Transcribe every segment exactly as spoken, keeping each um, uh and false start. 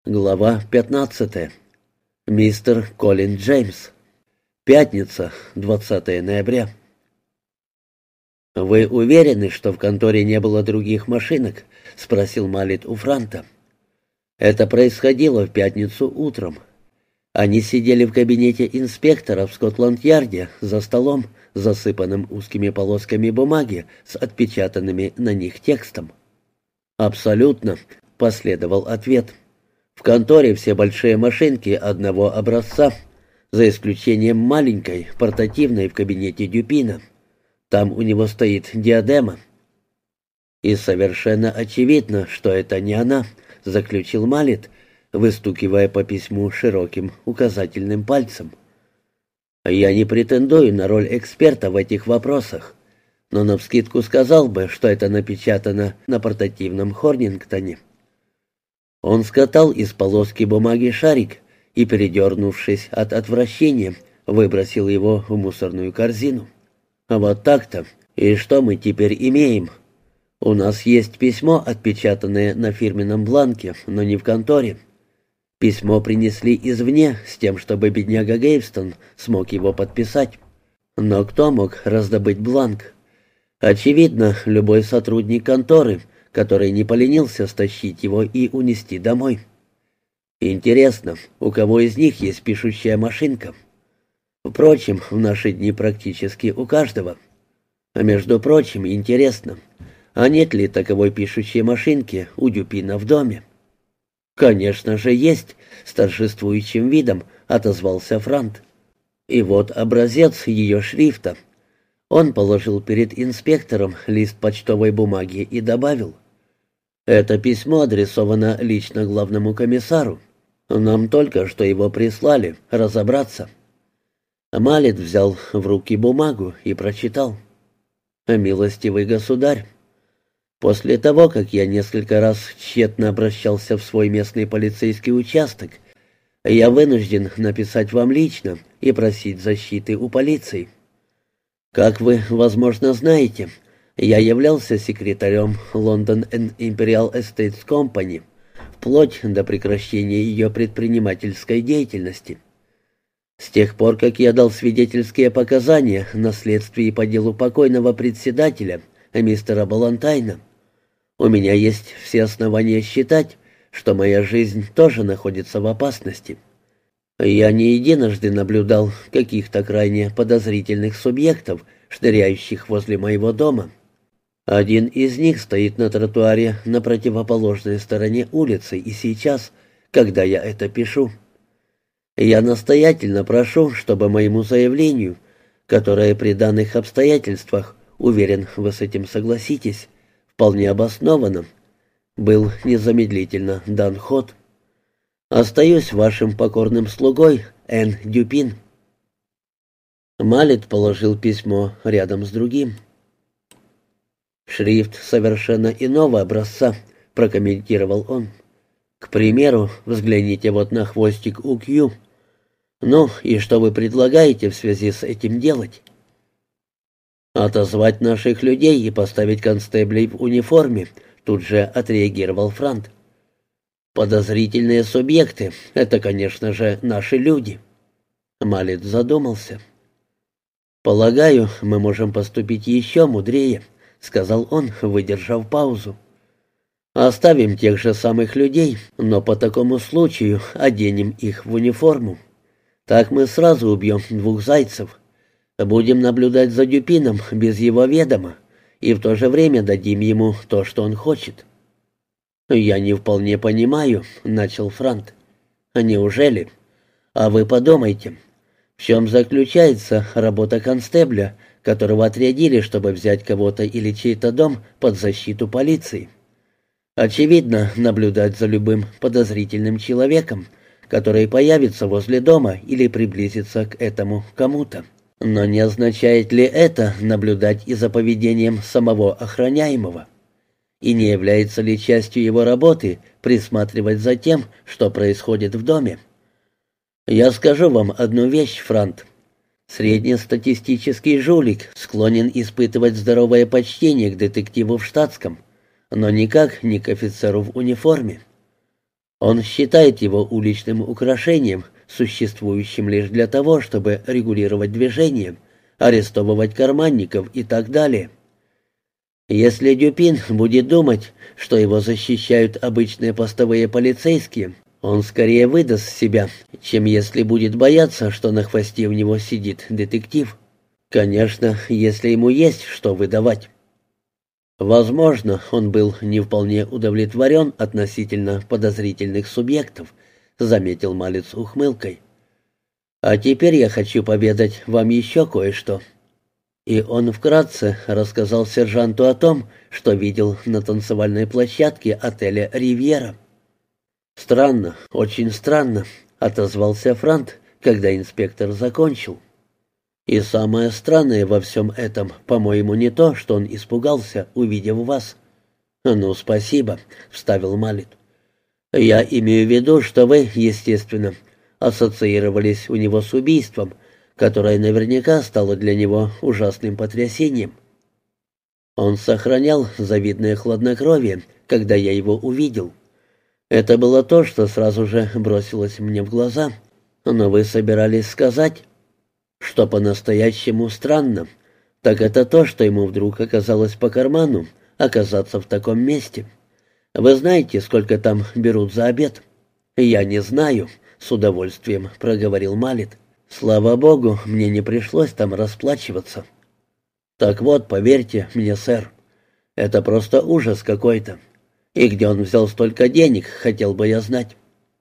Глава пятнадцатая. Мистер Колин Джеймс. Пятница, двадцатое ноября. «Вы уверены, что в конторе не было других машинок?» — спросил Маллет у Франта. Это происходило в пятницу утром. Они сидели в кабинете инспектора в Скотланд-Ярде за столом, засыпанным узкими полосками бумаги с отпечатанными на них текстом. «Абсолютно», — последовал ответ. «В конторе все большие машинки одного образца, за исключением маленькой, портативной в кабинете Дюпина. Там у него стоит диадема». «И совершенно очевидно, что это не она», — заключил Маллет, выстукивая по письму широким указательным пальцем. «Я не претендую на роль эксперта в этих вопросах, но навскидку сказал бы, что это напечатано на портативном Хорнингтоне». Он скатал из полоски бумаги шарик и, передернувшись от отвращения, выбросил его в мусорную корзину. «А вот так-то. И что мы теперь имеем? У нас есть письмо, отпечатанное на фирменном бланке, но не в конторе. Письмо принесли извне с тем, чтобы бедняга Гейвстон смог его подписать. Но кто мог раздобыть бланк? Очевидно, любой сотрудник конторы, который не поленился стащить его и унести домой. Интересно, у кого из них есть пишущая машинка? Впрочем, в наши дни практически у каждого. А между прочим, интересно, а нет ли таковой пишущей машинки у Дюпина в доме? «Конечно же есть», — с торжествующим видом отозвался Франт. И вот образец ее шрифта. Он положил перед инспектором лист почтовой бумаги и добавил: «Это письмо адресовано лично главному комиссару. Нам только что его прислали, разобраться». Маллет взял в руки бумагу и прочитал: «Милостивый государь, после того, как я несколько раз тщетно обращался в свой местный полицейский участок, я вынужден написать вам лично и просить защиты у полиции. Как вы, возможно, знаете, я являлся секретарем London and Imperial Estates Company вплоть до прекращения ее предпринимательской деятельности. С тех пор, как я дал свидетельские показания на следствии по делу покойного председателя, мистера Балантайна, у меня есть все основания считать, что моя жизнь тоже находится в опасности. Я не единожды наблюдал каких-то крайне подозрительных субъектов, шныряющих возле моего дома. Один из них стоит на тротуаре на противоположной стороне улицы и сейчас, когда я это пишу. Я настоятельно прошу, чтобы моему заявлению, которое при данных обстоятельствах, уверен, вы с этим согласитесь, вполне обоснованно, был незамедлительно дан ход. Остаюсь вашим покорным слугой, Н. Дюпин». Маллет положил письмо рядом с другим. «Шрифт совершенно иного образца», — прокомментировал он. «К примеру, взгляните вот на хвостик У Кью. Ну, и что вы предлагаете в связи с этим делать?» «Отозвать наших людей и поставить констеблей в униформе», — тут же отреагировал Франт. «Подозрительные субъекты — это, конечно же, наши люди». Маллет задумался. «Полагаю, мы можем поступить еще мудрее», — сказал он, выдержав паузу. «Оставим тех же самых людей, но по такому случаю оденем их в униформу. Так мы сразу убьем двух зайцев. Будем наблюдать за Дюпином без его ведома и в то же время дадим ему то, что он хочет». «Я не вполне понимаю», — начал Франт. «Неужели? А вы подумайте. В чем заключается работа констебля, которого отрядили, чтобы взять кого-то или чей-то дом под защиту полиции? Очевидно, наблюдать за любым подозрительным человеком, который появится возле дома или приблизится к этому кому-то. Но не означает ли это наблюдать и за поведением самого охраняемого? И не является ли частью его работы присматривать за тем, что происходит в доме? Я скажу вам одну вещь, Франт. Среднестатистический жулик склонен испытывать здоровое почтение к детективу в штатском, но никак не к офицеру в униформе. Он считает его уличным украшением, существующим лишь для того, чтобы регулировать движение, арестовывать карманников и так далее. Если Дюпин будет думать, что его защищают обычные постовые полицейские, он скорее выдаст себя, чем если будет бояться, что на хвосте у него сидит детектив. Конечно, если ему есть что выдавать. Возможно, он был не вполне удовлетворен относительно подозрительных субъектов, заметил Малец ухмылкой. А теперь я хочу поведать вам еще кое-что. И он вкратце рассказал сержанту о том, что видел на танцевальной площадке отеля «Ривьера». «Странно, очень странно», — отозвался Франт, когда инспектор закончил. «И самое странное во всем этом, по-моему, не то, что он испугался, увидев вас». «Ну, спасибо», — вставил Малет. «Я имею в виду, что вы, естественно, ассоциировались у него с убийством, которое наверняка стало для него ужасным потрясением. Он сохранял завидное хладнокровие, когда я его увидел. Это было то, что сразу же бросилось мне в глаза. Но вы собирались сказать, что по-настоящему странно, так это то, что ему вдруг оказалось по карману оказаться в таком месте. Вы знаете, сколько там берут за обед?» «Я не знаю», — с удовольствием проговорил Малет. «Слава богу, мне не пришлось там расплачиваться». «Так вот, поверьте мне, сэр, это просто ужас какой-то. И где он взял столько денег, хотел бы я знать».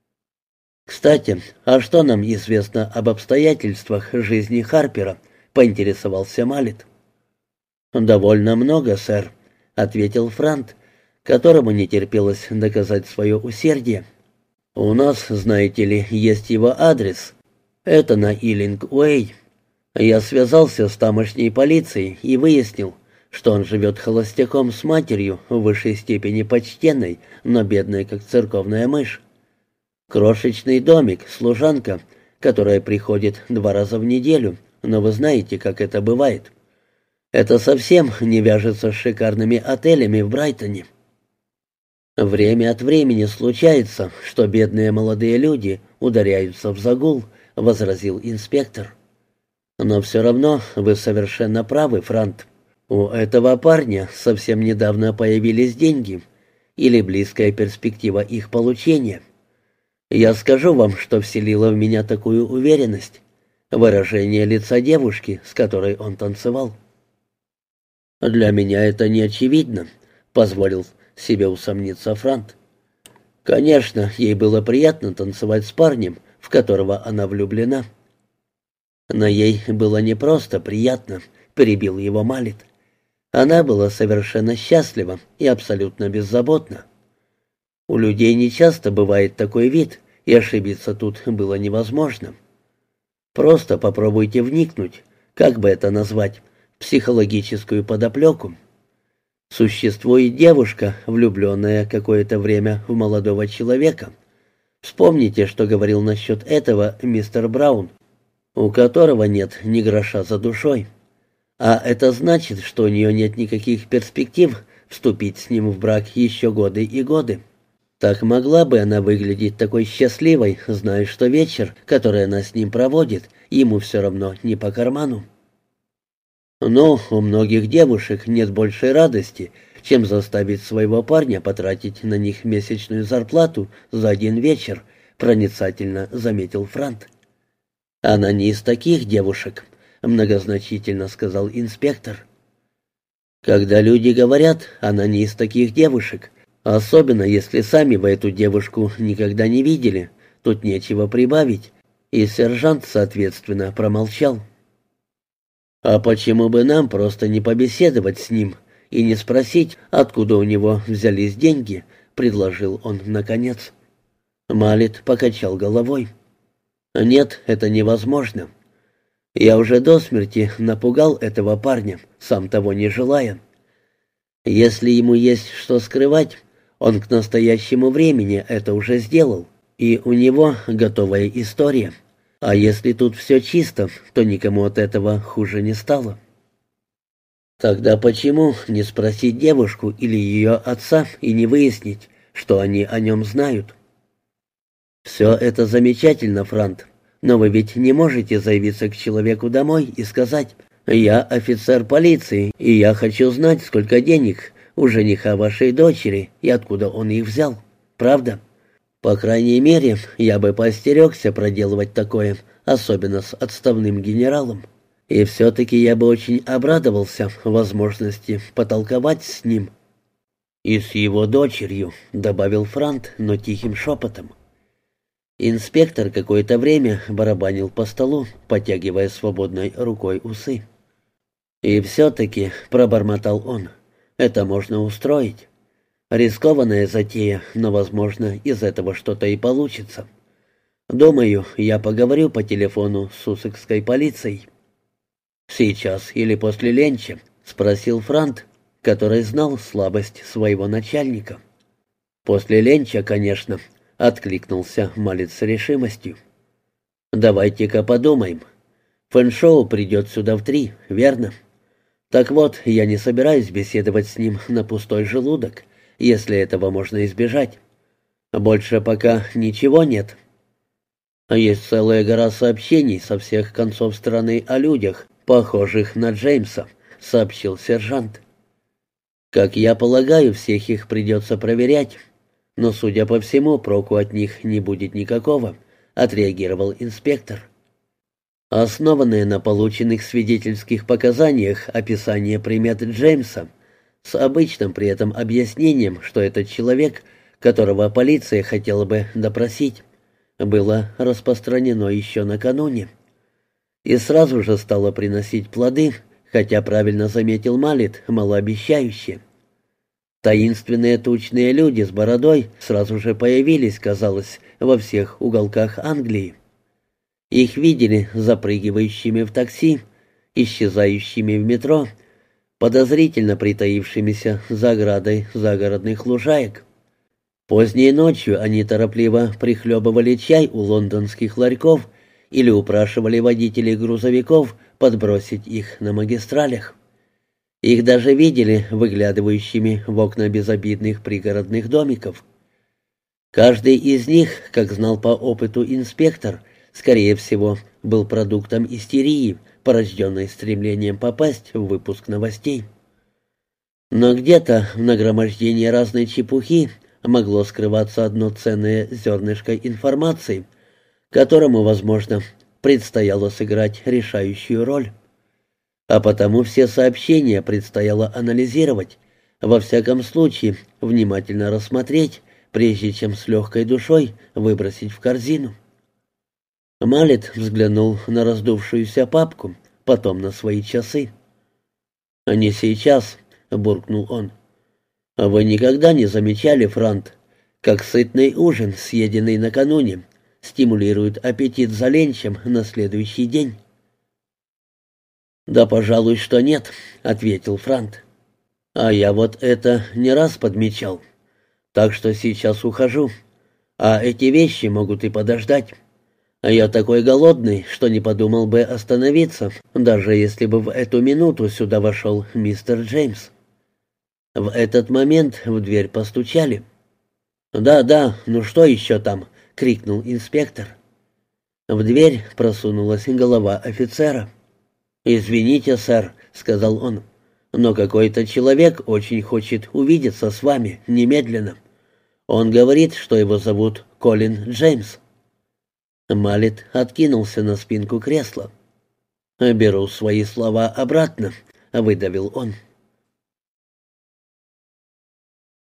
«Кстати, а что нам известно об обстоятельствах жизни Харпера?» — поинтересовался Малет. «Довольно много, сэр», — ответил Франт, которому не терпелось доказать свое усердие. «У нас, знаете ли, есть его адрес. Это на Иллинг-Уэй. Я связался с тамошней полицией и выяснил, что он живет холостяком с матерью, в высшей степени почтенной, но бедной, как церковная мышь. Крошечный домик, служанка, которая приходит два раза в неделю, но вы знаете, как это бывает. Это совсем не вяжется с шикарными отелями в Брайтоне. Время от времени случается, что бедные молодые люди ударяются в загул», — возразил инспектор. «Но все равно вы совершенно правы, Франт. У этого парня совсем недавно появились деньги или близкая перспектива их получения. Я скажу вам, что вселило в меня такую уверенность. Выражение лица девушки, с которой он танцевал». «Для меня это не очевидно», — позволил себе усомниться Франт. «Конечно, ей было приятно танцевать с парнем, в которого она влюблена». «Но ей было не просто приятно», — перебил его Малет. «Она была совершенно счастлива и абсолютно беззаботна. У людей нечасто бывает такой вид, и ошибиться тут было невозможно. Просто попробуйте вникнуть, как бы это назвать, в психологическую подоплеку. Существует девушка, влюбленная какое-то время в молодого человека. Вспомните, что говорил насчет этого мистер Браун, у которого нет ни гроша за душой. А это значит, что у нее нет никаких перспектив вступить с ним в брак еще годы и годы. Так могла бы она выглядеть такой счастливой, зная, что вечер, который она с ним проводит, ему все равно не по карману. Но у многих девушек нет большей радости, чем заставить своего парня потратить на них месячную зарплату за один вечер», — проницательно заметил Франт. «Она не из таких девушек», — многозначительно сказал инспектор. «Когда люди говорят, она не из таких девушек, особенно если сами вы эту девушку никогда не видели, тут нечего прибавить», и сержант, соответственно, промолчал. «А почему бы нам просто не побеседовать с ним и не спросить, откуда у него взялись деньги?» — предложил он наконец. Малет покачал головой. «Нет, это невозможно. Я уже до смерти напугал этого парня, сам того не желая. Если ему есть что скрывать, он к настоящему времени это уже сделал, и у него готовая история. А если тут все чисто, то никому от этого хуже не стало». «Тогда почему не спросить девушку или ее отца и не выяснить, что они о нем знают?» «Все это замечательно, Франт, но вы ведь не можете заявиться к человеку домой и сказать: «Я офицер полиции, и я хочу знать, сколько денег у жениха вашей дочери и откуда он их взял». Правда? По крайней мере, я бы поостерегся проделывать такое, особенно с отставным генералом. И все-таки я бы очень обрадовался возможности потолковать с ним». «И с его дочерью», — добавил Франт, но тихим шепотом. Инспектор какое-то время барабанил по столу, потягивая свободной рукой усы. «И все-таки», — пробормотал он, — «это можно устроить. Рискованная затея, но, возможно, из этого что-то и получится. Думаю, я поговорю по телефону с Суссекской полицией». «Сейчас или после ленча?» — спросил Франт, который знал слабость своего начальника. «После ленча, конечно», — откликнулся Малец с решимостью. «Давайте-ка подумаем. Фэншоу придет сюда в три, верно? Так вот, я не собираюсь беседовать с ним на пустой желудок, если этого можно избежать. Больше пока ничего нет. Есть целая гора сообщений со всех концов страны о людях, похожих на Джеймса», — сообщил сержант. «Как я полагаю, всех их придется проверять, но, судя по всему, проку от них не будет никакого», — отреагировал инспектор. Основанное на полученных свидетельских показаниях описание примет Джеймса, с обычным при этом объяснением, что этот человек, которого полиция хотела бы допросить, было распространено еще накануне. И сразу же стало приносить плоды, хотя правильно заметил Малет, малообещающие. Таинственные тучные люди с бородой сразу же появились, казалось, во всех уголках Англии. Их видели запрыгивающими в такси, исчезающими в метро, подозрительно притаившимися за оградой загородных лужаек. Поздней ночью они торопливо прихлебывали чай у лондонских ларьков или упрашивали водителей грузовиков подбросить их на магистралях. Их даже видели выглядывающими в окна безобидных пригородных домиков. Каждый из них, как знал по опыту инспектор, скорее всего, был продуктом истерии, порожденной стремлением попасть в выпуск новостей. Но где-то в нагромождении разной чепухи могло скрываться одно ценное зернышко информации, которому, возможно, предстояло сыграть решающую роль. А потому все сообщения предстояло анализировать, во всяком случае, внимательно рассмотреть, прежде чем с легкой душой выбросить в корзину. Малет взглянул на раздувшуюся папку, потом на свои часы. «Не сейчас», — буркнул он. «Вы никогда не замечали, Франт, как сытный ужин, съеденный накануне, стимулирует аппетит за ленчем на следующий день?» «Да, пожалуй, что нет», — ответил Франт. «А я вот это не раз подмечал. Так что сейчас ухожу. А эти вещи могут и подождать. А я такой голодный, что не подумал бы остановиться, даже если бы в эту минуту сюда вошел мистер Джеймс». В этот момент в дверь постучали. «Да, да, ну что еще там?» — крикнул инспектор. В дверь просунулась голова офицера. «Извините, сэр», — сказал он, — «но какой-то человек очень хочет увидеться с вами немедленно. Он говорит, что его зовут Колин Джеймс». Малет откинулся на спинку кресла. «Беру свои слова обратно», — выдавил он.